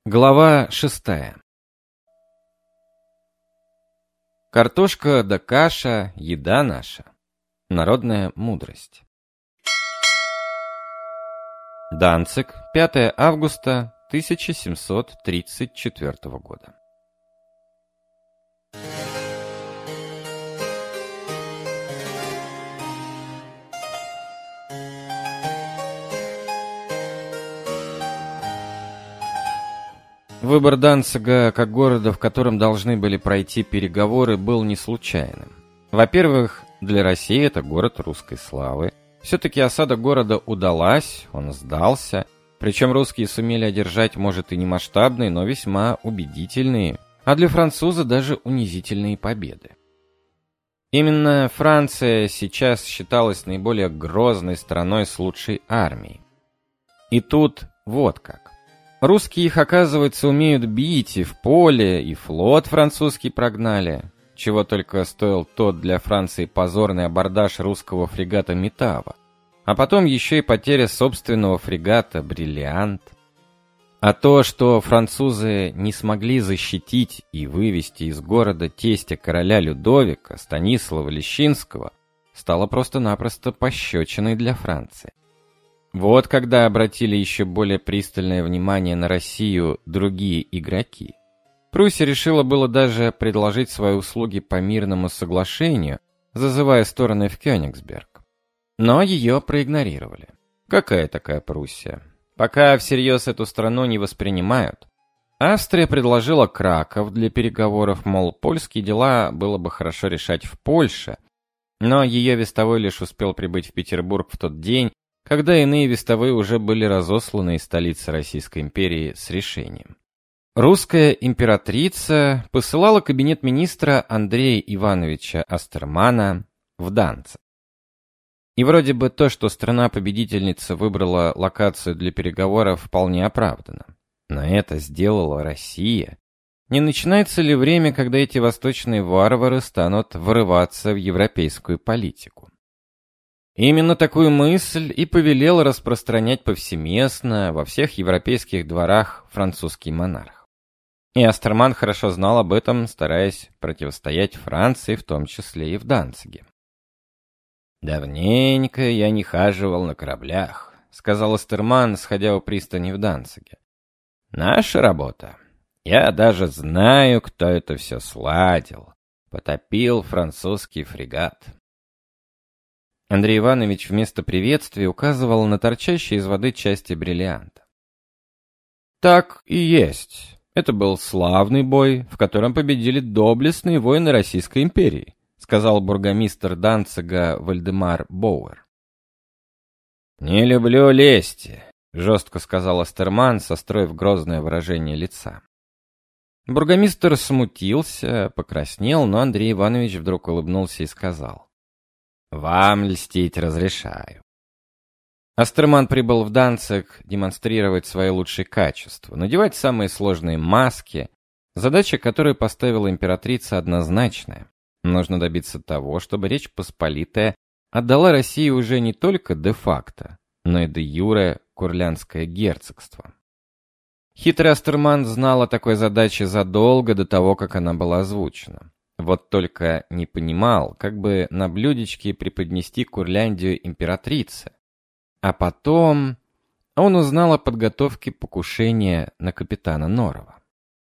Глава 6. Картошка да каша – еда наша. Народная мудрость. Данциг, 5 августа 1734 года. Выбор Данцига как города, в котором должны были пройти переговоры, был не случайным. Во-первых, для России это город русской славы. Все-таки осада города удалась, он сдался. Причем русские сумели одержать, может, и не масштабные, но весьма убедительные, а для француза даже унизительные победы. Именно Франция сейчас считалась наиболее грозной страной с лучшей армией. И тут вот как. Русские их, оказывается, умеют бить и в поле, и флот французский прогнали. Чего только стоил тот для Франции позорный абордаж русского фрегата «Метава». А потом еще и потеря собственного фрегата «Бриллиант». А то, что французы не смогли защитить и вывести из города тестя короля Людовика, Станислава Лещинского, стало просто-напросто пощечиной для Франции. Вот когда обратили еще более пристальное внимание на Россию другие игроки. Пруссия решила было даже предложить свои услуги по мирному соглашению, зазывая стороны в Кёнигсберг. Но ее проигнорировали. Какая такая Пруссия? Пока всерьез эту страну не воспринимают. Австрия предложила Краков для переговоров, мол, польские дела было бы хорошо решать в Польше, но ее вестовой лишь успел прибыть в Петербург в тот день, когда иные вестовые уже были разосланы из столицы Российской империи с решением. Русская императрица посылала кабинет министра Андрея Ивановича Астермана в Данциг. И вроде бы то, что страна-победительница выбрала локацию для переговоров, вполне оправдано. Но это сделала Россия. Не начинается ли время, когда эти восточные варвары станут врываться в европейскую политику? Именно такую мысль и повелел распространять повсеместно во всех европейских дворах французский монарх. И Астерман хорошо знал об этом, стараясь противостоять Франции, в том числе и в Данциге. «Давненько я не хаживал на кораблях», — сказал Астерман, сходя у пристани в Данциге. «Наша работа. Я даже знаю, кто это все сладил. Потопил французский фрегат». Андрей Иванович вместо приветствия указывал на торчащие из воды части бриллианта. Так и есть. Это был славный бой, в котором победили доблестные воины Российской империи, сказал бургомистр Данцига Вальдемар Боуэр. «Не люблю лести», — жестко сказал Астерман, состроив грозное выражение лица. Бургомистр смутился, покраснел, но Андрей Иванович вдруг улыбнулся и сказал: «Вам льстить разрешаю». Астерман прибыл в Данциг демонстрировать свои лучшие качества, надевать самые сложные маски. Задача, которую поставила императрица, однозначная. Нужно добиться того, чтобы Речь Посполитая отдала России уже не только де-факто, но и де-юре Курляндское герцогство. Хитрый Астерман знал о такой задаче задолго до того, как она была озвучена. Вот только не понимал, как бы на блюдечке преподнести Курляндию императрице. А потом он узнал о подготовке покушения на капитана Норова.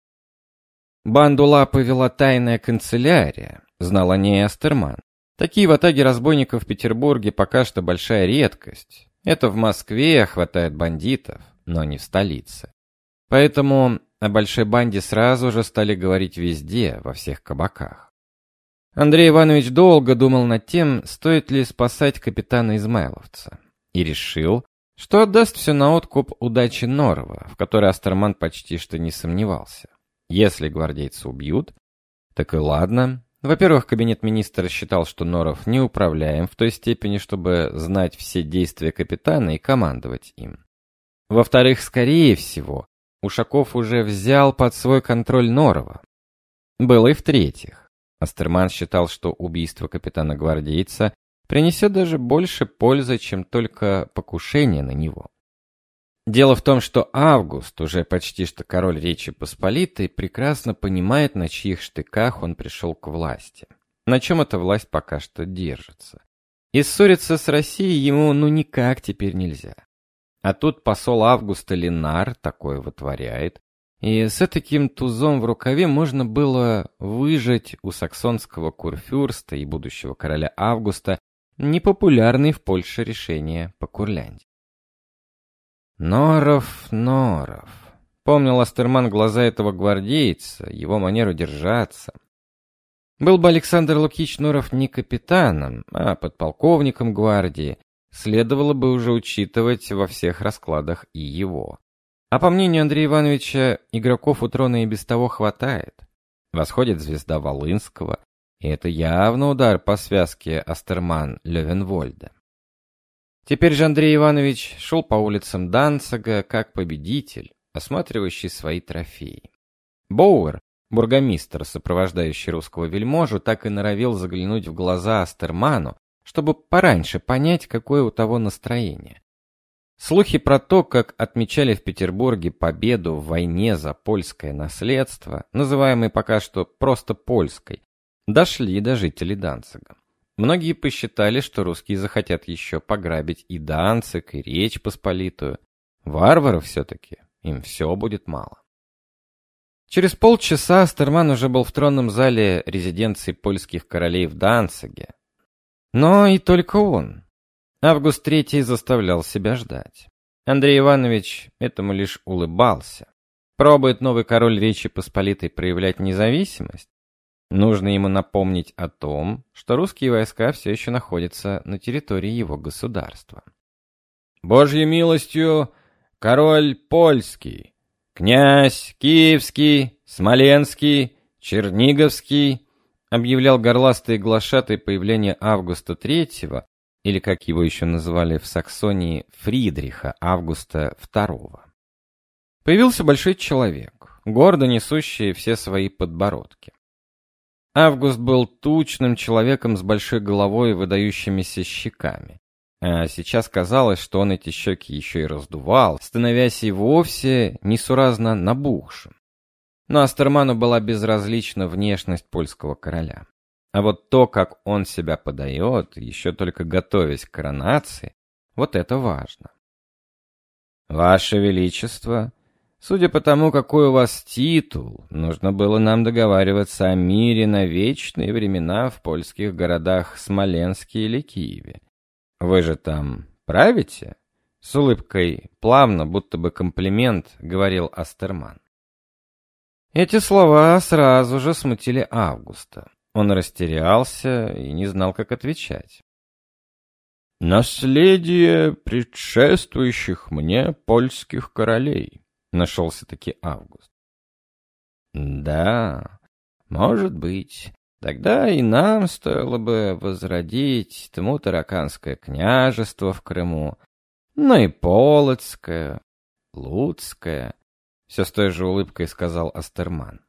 Банду Лапы вела тайная канцелярия, знал о ней Астерман. Такие ватаги разбойников в Петербурге пока что большая редкость. Это в Москве хватает бандитов, но не в столице. Поэтому о большой банде сразу же стали говорить везде, во всех кабаках. Андрей Иванович долго думал над тем, стоит ли спасать капитана Измайловца, и решил, что отдаст все на откуп удачи Норова, в которой Астерман почти что не сомневался. Если гвардейцы убьют, так и ладно. Во-первых, кабинет министра считал, что Норов неуправляем в той степени, чтобы знать все действия капитана и командовать им. Во-вторых, скорее всего, Ушаков уже взял под свой контроль Норова. Было и в-третьих. Астерман считал, что убийство капитана-гвардейца принесет даже больше пользы, чем только покушение на него. Дело в том, что Август, уже почти что король Речи Посполитой, прекрасно понимает, на чьих штыках он пришел к власти, на чем эта власть пока что держится. И ссориться с Россией ему никак теперь нельзя. А тут посол Августа Ленар такое вытворяет, и с таким тузом в рукаве можно было выжать у саксонского курфюрста и будущего короля Августа непопулярные в Польше решения по Курляндии. Норов. Помнил Астерман глаза этого гвардейца, его манеру держаться. Был бы Александр Лукич Норов не капитаном, а подполковником гвардии, следовало бы уже учитывать во всех раскладах и его. А по мнению Андрея Ивановича, игроков у трона и без того хватает. Восходит звезда Волынского, и это явно удар по связке Астерман-Левенвольда. Теперь же Андрей Иванович шел по улицам Данцига как победитель, осматривающий свои трофеи. Боуэр, бургомистр, сопровождающий русского вельможу, так и норовил заглянуть в глаза Астерману, чтобы пораньше понять, какое у того настроение. Слухи про то, как отмечали в Петербурге победу в войне за польское наследство, называемой пока что просто польской, дошли до жителей Данцига. Многие посчитали, что русские захотят еще пограбить и Данциг, и Речь Посполитую. Варваров все-таки, им все будет мало. Через полчаса Астерман уже был в тронном зале резиденции польских королей в Данциге. Но и только он. Август III заставлял себя ждать. Андрей Иванович этому лишь улыбался. Пробует новый король Речи Посполитой проявлять независимость? Нужно ему напомнить о том, что русские войска все еще находятся на территории его государства. «Божьей милостью, король польский, князь киевский, смоленский, черниговский», объявлял горластый глашатай появление Августа III, или, как его еще называли в Саксонии, Фридриха Августа II. Появился большой человек, гордо несущий все свои подбородки. Август был тучным человеком с большой головой и выдающимися щеками. А сейчас казалось, что он эти щеки еще и раздувал, становясь и вовсе несуразно набухшим. Но Астерману была безразлична внешность польского короля. А вот то, как он себя подает, еще только готовясь к коронации, вот это важно. «Ваше Величество, судя по тому, какой у вас титул, нужно было нам договариваться о мире на вечные времена в польских городах Смоленске или Киеве. Вы же там правите?» С улыбкой, плавно, будто бы комплимент, говорил Астерман. Эти слова сразу же смутили Августа. Он растерялся и не знал, как отвечать. «Наследие предшествующих мне польских королей», — нашелся-таки Август. «Да, может быть. Тогда и нам стоило бы возродить Тмутараканское княжество в Крыму, но и Полоцкое, Луцкое», — все с той же улыбкой сказал Астерман.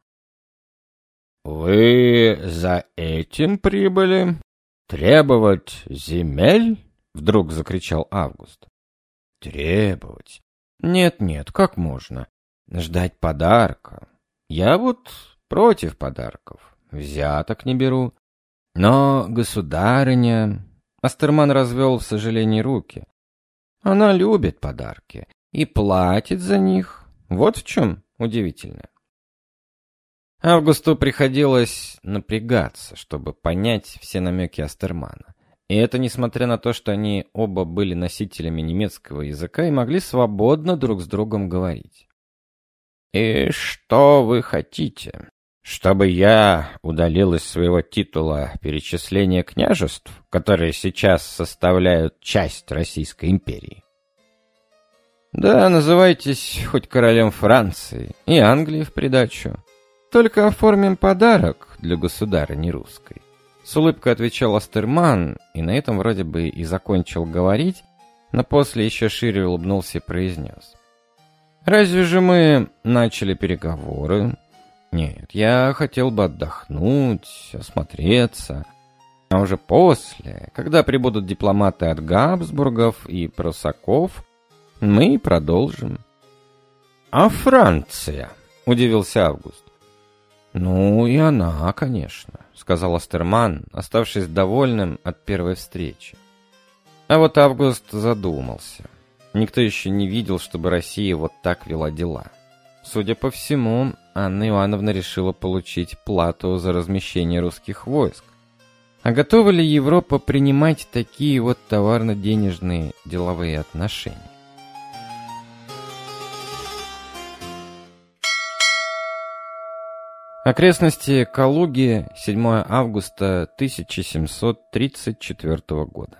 «Вы за этим прибыли? Требовать земель?» — вдруг закричал Август. «Требовать? Нет, как можно? Ждать подарка. Я вот против подарков, взяток не беру. Но государыня...» Астерман развел в сожалении руки. «Она любит подарки и платит за них. Вот в чем удивительно». Августу приходилось напрягаться, чтобы понять все намеки Астермана. И это несмотря на то, что они оба были носителями немецкого языка и могли свободно друг с другом говорить. «И что вы хотите? Чтобы я удалил из своего титула перечисление княжеств, которые сейчас составляют часть Российской империи?» «Да, называйтесь хоть королем Франции и Англии в придачу. Только оформим подарок для государыни русской». С улыбкой отвечал Астерман, и на этом вроде бы и закончил говорить, но после еще шире улыбнулся и произнес. «Разве же мы начали переговоры? Нет, я хотел бы отдохнуть, осмотреться. А уже после, когда прибудут дипломаты от Габсбургов и Прусаков, Мы и продолжим. А Франция? Удивился Август. Ну и она, конечно, сказал Астерман, оставшись довольным от первой встречи. А вот Август задумался. Никто еще не видел, чтобы Россия вот так вела дела. Судя по всему, Анна Иоанновна решила получить плату за размещение русских войск. А готова ли Европа принимать такие вот товарно-денежные деловые отношения? Окрестности Калуги, 7 августа 1734 года.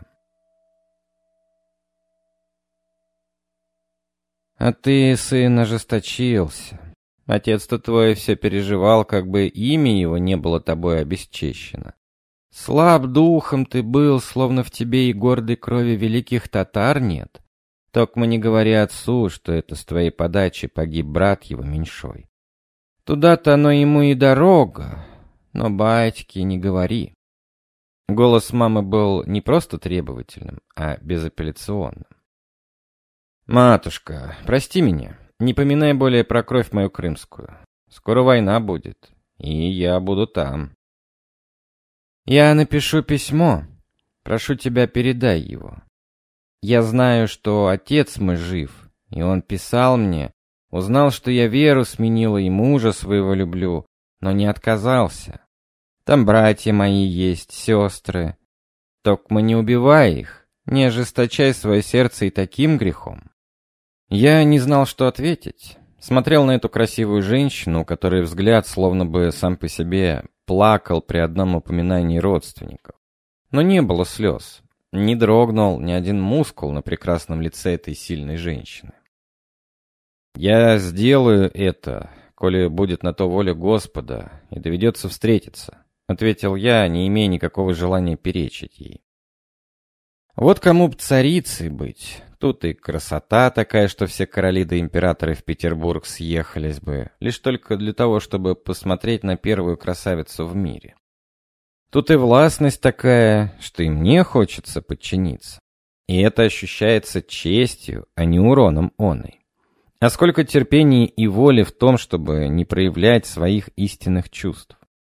А ты, сын, ожесточился. Отец-то твой все переживал, как бы имя его не было тобой обесчещено. Слаб духом ты был, словно в тебе и гордой крови великих татар нет. Токмо не говори отцу, что это с твоей подачи погиб брат его меньшой. Туда-то оно ему и дорога, но батьке не говори. Голос мамы был не просто требовательным, а безапелляционным. «Матушка, прости меня, не поминай более про кровь мою крымскую. Скоро война будет, и я буду там». «Я напишу письмо, прошу тебя, передай его. Я знаю, что отец мой жив, и он писал мне, узнал, что я веру сменила и мужа своего люблю, но не отказался. Там братья мои есть, сестры. Токмо не убивай их, не ожесточай свое сердце и таким грехом». Я не знал, что ответить. Смотрел на эту красивую женщину, у которой взгляд словно бы сам по себе плакал при одном упоминании родственников. Но не было слез, не дрогнул ни один мускул на прекрасном лице этой сильной женщины. «Я сделаю это, коли будет на то воля Господа, и доведется встретиться», — ответил я, не имея никакого желания перечить ей. Вот кому б царицей быть. Тут и красота такая, что все короли да императоры в Петербург съехались бы, лишь только для того, чтобы посмотреть на первую красавицу в мире. Тут и властность такая, что и мне хочется подчиниться. И это ощущается честью, а не уроном оной. А сколько терпения и воли в том, чтобы не проявлять своих истинных чувств.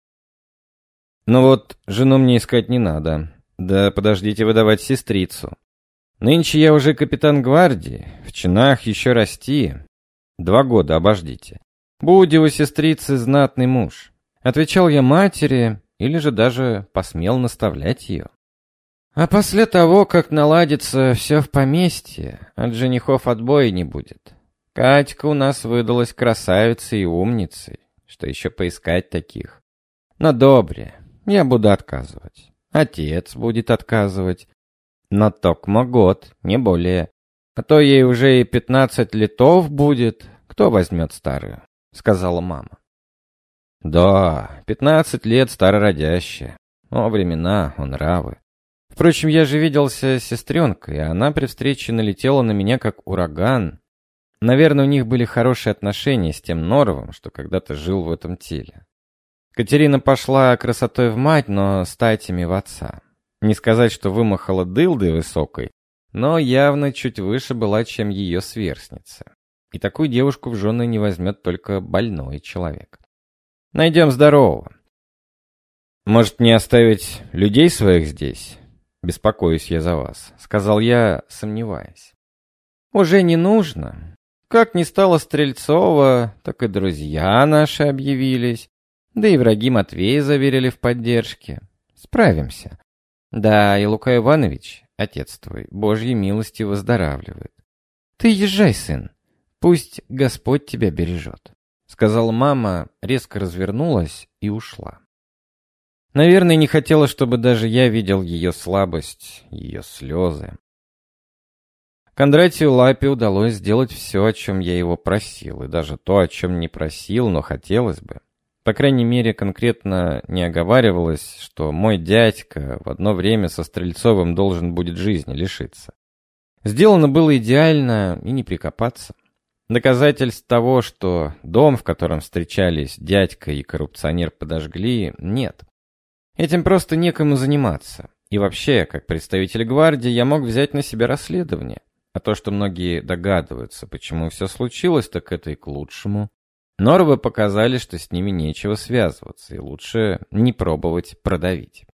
Но вот жену мне искать не надо. Да подождите выдавать сестрицу. Нынче я уже капитан гвардии, в чинах еще расти. 2 года обождите. Будь у сестрицы знатный муж. Отвечал я матери, или же даже посмел наставлять ее. А после того, как наладится все в поместье, от женихов отбоя не будет. Катька у нас выдалась красавицей и умницей, что еще поискать таких. Но добре, я буду отказывать. Отец будет отказывать. Но токмо год, не более. А то ей уже и 15 летов будет. Кто возьмет старую? Сказала мама. Да, 15 лет старородящая. О, времена, о, нравы. Впрочем, я же виделся с сестренкой, и она при встрече налетела на меня как ураган. Наверное, у них были хорошие отношения с тем Норовым, что когда-то жил в этом теле. Катерина пошла красотой в мать, но статями в отца. Не сказать, что вымахала дылдой высокой, но явно чуть выше была, чем ее сверстница. И такую девушку в жены не возьмет только больной человек. Найдем здорового. Может, не оставить людей своих здесь? Беспокоюсь я за вас, сказал я, сомневаясь. Уже не нужно. Как не стало Стрельцова, так и друзья наши объявились. Да и враги Матвея заверили в поддержке. Справимся. Да, и Лука Иванович, отец твой, Божьей милостью выздоравливает. Ты езжай, сын. Пусть Господь тебя бережет. Сказала мама, резко развернулась и ушла. Наверное, не хотела, чтобы даже я видел ее слабость, ее слезы. Кондратию Лапе удалось сделать все, о чем я его просил, и даже то, о чем не просил, но хотелось бы. По крайней мере, конкретно не оговаривалось, что мой дядька в одно время со Стрельцовым должен будет жизни лишиться. Сделано было идеально и не прикопаться. Доказательств того, что дом, в котором встречались дядька и коррупционер, подожгли, нет. Этим просто некому заниматься. И вообще, как представитель гвардии, я мог взять на себя расследование. А то, что многие догадываются, почему все случилось, так это и к лучшему. Норвы показали, что с ними нечего связываться, и лучше не пробовать продавить.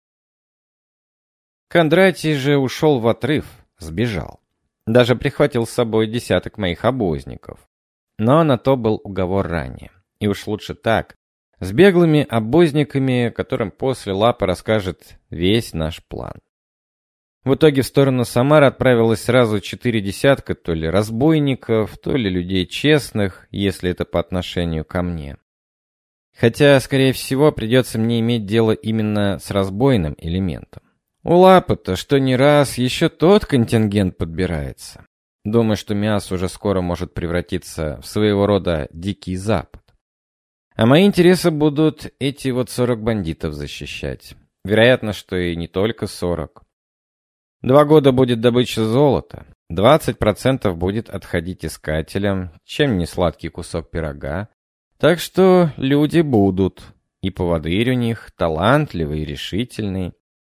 Кондратий же ушел в отрыв, сбежал. Даже прихватил с собой десяток моих обозников. Но на то был уговор ранее. И уж лучше так, с беглыми обозниками, которым после Лапа расскажет весь наш план. В итоге в сторону Самары отправилось сразу 4 десятка то ли разбойников, то ли людей честных, если это по отношению ко мне. Хотя, скорее всего, придется мне иметь дело именно с разбойным элементом. У Лапы-то, что не раз, еще тот контингент подбирается. Думаю, что Миас уже скоро может превратиться в своего рода Дикий Запад. А мои интересы будут эти вот 40 бандитов защищать. Вероятно, что и не только 40. 2 года будет добыча золота, 20% будет отходить искателям, чем не сладкий кусок пирога. Так что люди будут, и поводырь у них талантливый и решительный.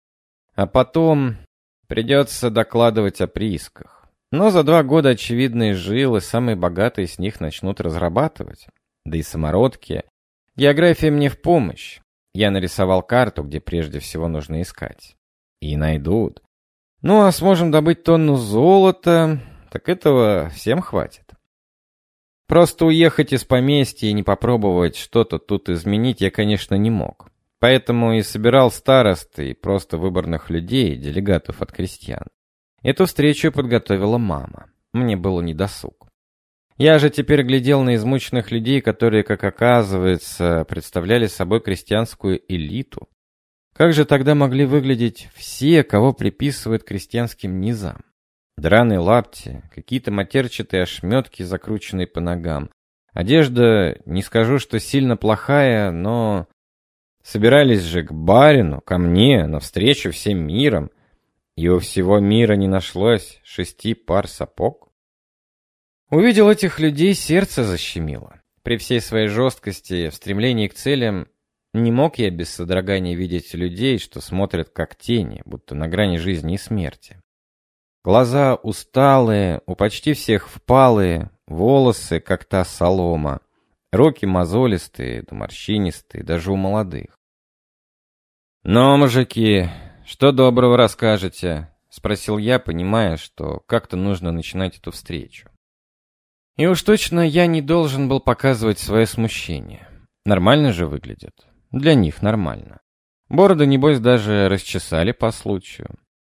А потом придется докладывать о приисках. Но за 2 года очевидные жилы самые богатые с них начнут разрабатывать. Да и самородки. География мне в помощь. Я нарисовал карту, где прежде всего нужно искать. И найдут. Ну, а сможем добыть тонну золота, так этого всем хватит. Просто уехать из поместья и не попробовать что-то тут изменить я, конечно, не мог. Поэтому и собирал старост и просто выборных людей, делегатов от крестьян. Эту встречу подготовила мама. Мне было недосуг. Я же теперь глядел на измученных людей, которые, как оказывается, представляли собой крестьянскую элиту. Как же тогда могли выглядеть все, кого приписывают крестьянским низам? Драные лапти, какие-то матерчатые ошметки, закрученные по ногам. Одежда, не скажу, что сильно плохая, но... Собирались же к барину, ко мне, навстречу всем миром. И у всего мира не нашлось 6 пар сапог. Увидел этих людей, сердце защемило. При всей своей жесткости в стремлении к целям не мог я без содрогания видеть людей, что смотрят как тени, будто на грани жизни и смерти. Глаза усталые, у почти всех впалые, волосы, как та солома, руки мозолистые, да морщинистые, даже у молодых. «Ну, мужики, что доброго расскажете?» — спросил я, понимая, что как-то нужно начинать эту встречу. И уж точно я не должен был показывать свое смущение. Нормально же выглядят. Для них нормально. Бороды, небось, даже расчесали по случаю.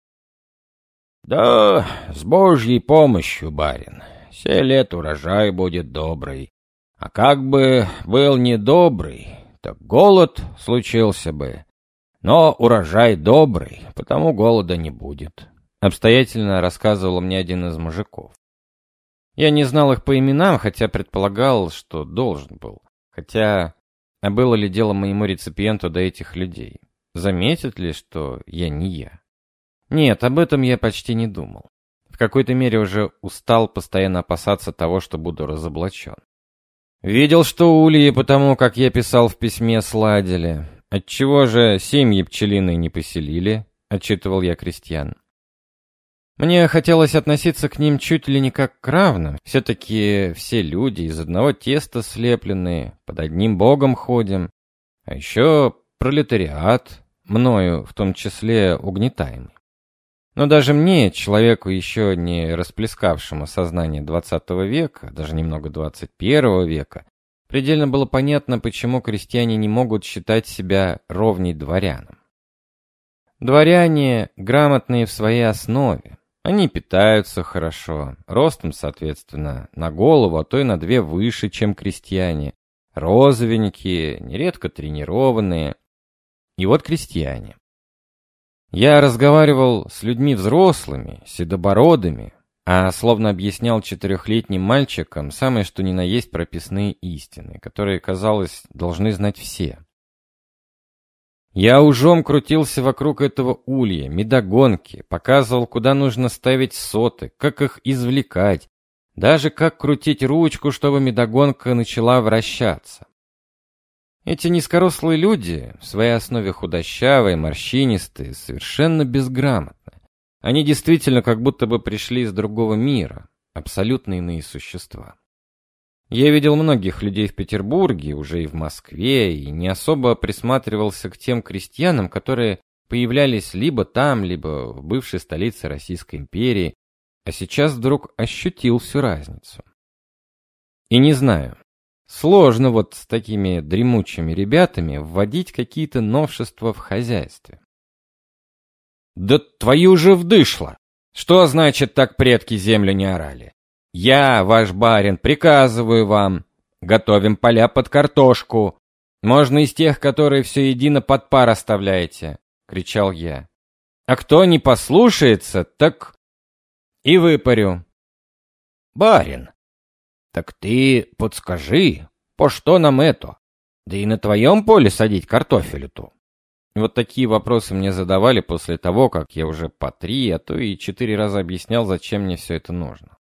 «Да, с Божьей помощью, барин. 7 лет урожай будет добрый. А как бы был недобрый, так голод случился бы. Но урожай добрый, потому голода не будет», — обстоятельно рассказывал мне один из мужиков. Я не знал их по именам, хотя предполагал, что должен был. Хотя, а было ли дело моему реципиенту до этих людей? Заметит ли, что я не я? Нет, об этом я почти не думал. В какой-то мере уже устал постоянно опасаться того, что буду разоблачен. Видел, что ульи, потому как я писал в письме, сладили. Отчего же семьи пчелиные не поселили? Отчитывал я крестьян. Мне хотелось относиться к ним чуть ли не как к равным. Все-таки все люди из одного теста слепленные, под одним богом ходим. А еще пролетариат, мною в том числе угнетаемый. Но даже мне, человеку еще не расплескавшему сознание 20 века, даже немного 21 века, предельно было понятно, почему крестьяне не могут считать себя ровней дворянам. Дворяне грамотные в своей основе. Они питаются хорошо, ростом, соответственно, на голову, а то и на 2 выше, чем крестьяне. Розовенькие, нередко тренированные. И вот крестьяне. Я разговаривал с людьми взрослыми, седобородыми, а словно объяснял 4-летним мальчикам самое что ни на есть прописные истины, которые, казалось, должны знать все. Я ужом крутился вокруг этого улья, медогонки, показывал, куда нужно ставить соты, как их извлекать, даже как крутить ручку, чтобы медогонка начала вращаться. Эти низкорослые люди, в своей основе худощавые, морщинистые, совершенно безграмотны. Они действительно как будто бы пришли из другого мира, абсолютно иные существа. Я видел многих людей в Петербурге, уже и в Москве, и не особо присматривался к тем крестьянам, которые появлялись либо там, либо в бывшей столице Российской империи, а сейчас вдруг ощутил всю разницу. И не знаю, сложно вот с такими дремучими ребятами вводить какие-то новшества в хозяйстве. Да твою же вдышло! Что значит так предки землю не орали? Я, ваш барин, приказываю вам, готовим поля под картошку. Можно из тех, которые все едино под пар оставляете, кричал я. А кто не послушается, так и выпарю. Барин, так ты подскажи, по что нам это? Да и на твоем поле садить картофелю-то? Вот такие вопросы мне задавали после того, как я уже по 3, а то и 4 раза объяснял, зачем мне все это нужно.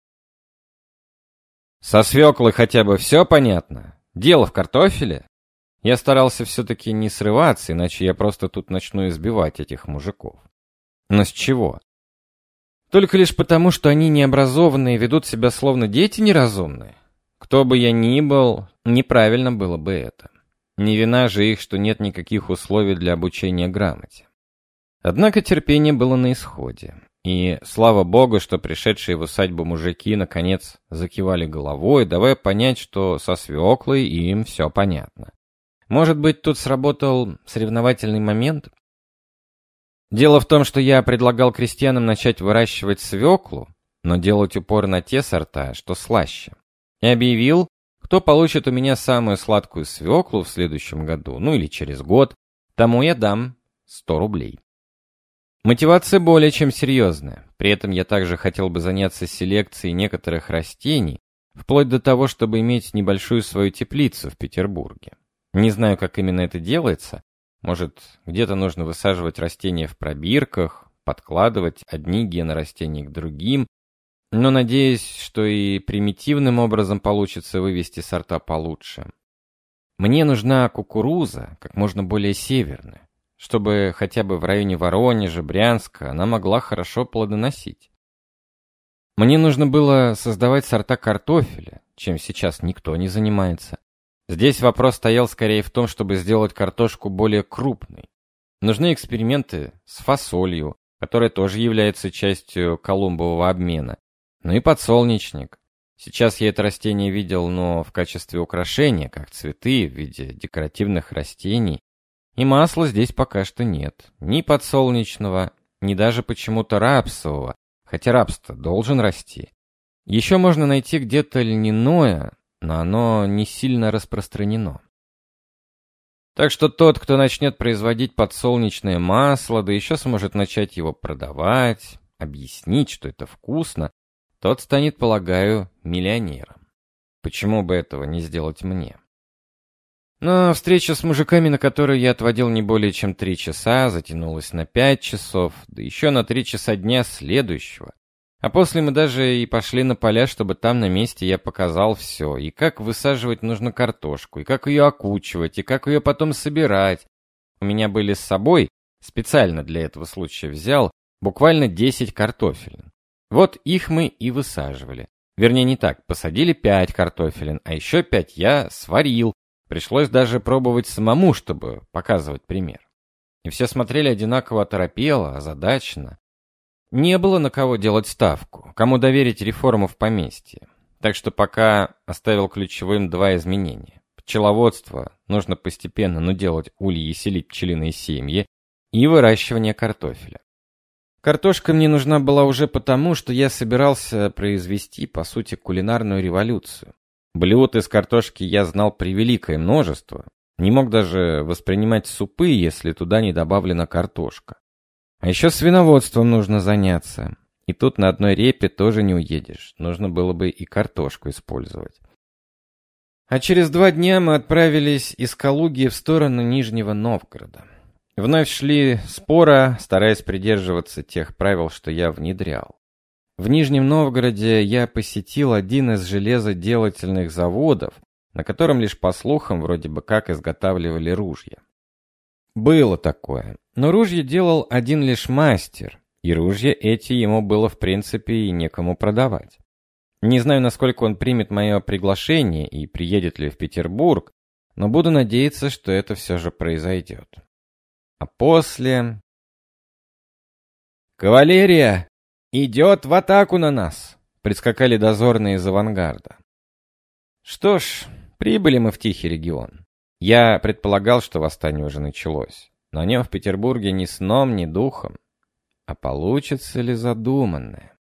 Со свеклой хотя бы все понятно? Дело в картофеле? Я старался все-таки не срываться, иначе я просто тут начну избивать этих мужиков. Но с чего? Только лишь потому, что они необразованные, ведут себя словно дети неразумные. Кто бы я ни был, неправильно было бы это. Не вина же их, что нет никаких условий для обучения грамоте. Однако терпение было на исходе. И слава богу, что пришедшие в усадьбу мужики наконец закивали головой, давая понять, что со свеклой им все понятно. Может быть, тут сработал соревновательный момент? Дело в том, что я предлагал крестьянам начать выращивать свеклу, но делать упор на те сорта, что слаще. И объявил, кто получит у меня самую сладкую свеклу в следующем году, ну или через год, тому я дам 100 рублей. Мотивация более чем серьезная. При этом я также хотел бы заняться селекцией некоторых растений, вплоть до того, чтобы иметь небольшую свою теплицу в Петербурге. Не знаю, как именно это делается. Может, где-то нужно высаживать растения в пробирках, подкладывать одни гены растений к другим, но надеюсь, что и примитивным образом получится вывести сорта получше. Мне нужна кукуруза как можно более северная, чтобы хотя бы в районе Воронежа, Брянска она могла хорошо плодоносить. Мне нужно было создавать сорта картофеля, чем сейчас никто не занимается. Здесь вопрос стоял скорее в том, чтобы сделать картошку более крупной. Нужны эксперименты с фасолью, которая тоже является частью колумбового обмена. Ну и подсолнечник. Сейчас я это растение видел, но в качестве украшения, как цветы в виде декоративных растений. И масла здесь пока что нет. Ни подсолнечного, ни даже почему-то рапсового, хотя рапс-то должен расти. Еще можно найти где-то льняное, но оно не сильно распространено. Так что тот, кто начнет производить подсолнечное масло, да еще сможет начать его продавать, объяснить, что это вкусно, тот станет, полагаю, миллионером. Почему бы этого не сделать мне? Но встреча с мужиками, на которую я отводил не более чем 3 часа, затянулась на 5 часов, да еще на 3 часа дня следующего. А после мы даже и пошли на поля, чтобы там на месте я показал все, и как высаживать нужно картошку, и как ее окучивать, и как ее потом собирать. У меня были с собой, специально для этого случая взял, буквально 10 картофелин. Вот их мы и высаживали. Вернее, не так, посадили 5 картофелин, а еще 5 я сварил. Пришлось даже пробовать самому, чтобы показывать пример. И все смотрели одинаково оторопело, озадаченно. Не было на кого делать ставку, кому доверить реформу в поместье. Так что пока оставил ключевым 2 изменения. Пчеловодство нужно постепенно, но делать ульи и селить пчелиные семьи, и выращивание картофеля. Картошка мне нужна была уже потому, что я собирался произвести, по сути, кулинарную революцию. Блюд из картошки я знал превеликое множество. Не мог даже воспринимать супы, если туда не добавлена картошка. А еще свиноводством нужно заняться. И тут на одной репе тоже не уедешь. Нужно было бы и картошку использовать. А через 2 дня мы отправились из Калуги в сторону Нижнего Новгорода. Вновь шли споро, стараясь придерживаться тех правил, что я внедрял. В Нижнем Новгороде я посетил один из железоделательных заводов, на котором лишь по слухам вроде бы как изготавливали ружья. Было такое, но ружья делал один лишь мастер, И ружья эти ему было в принципе и некому продавать. Не знаю, насколько он примет мое приглашение и приедет ли в Петербург, но буду надеяться, что это все же произойдет. А после... «Кавалерия! Идет в атаку на нас!» — прискакали дозорные из авангарда. Что ж, прибыли мы в Тихий регион. Я предполагал, что восстание уже началось, но о нем в Петербурге ни сном, ни духом. А получится ли задуманное?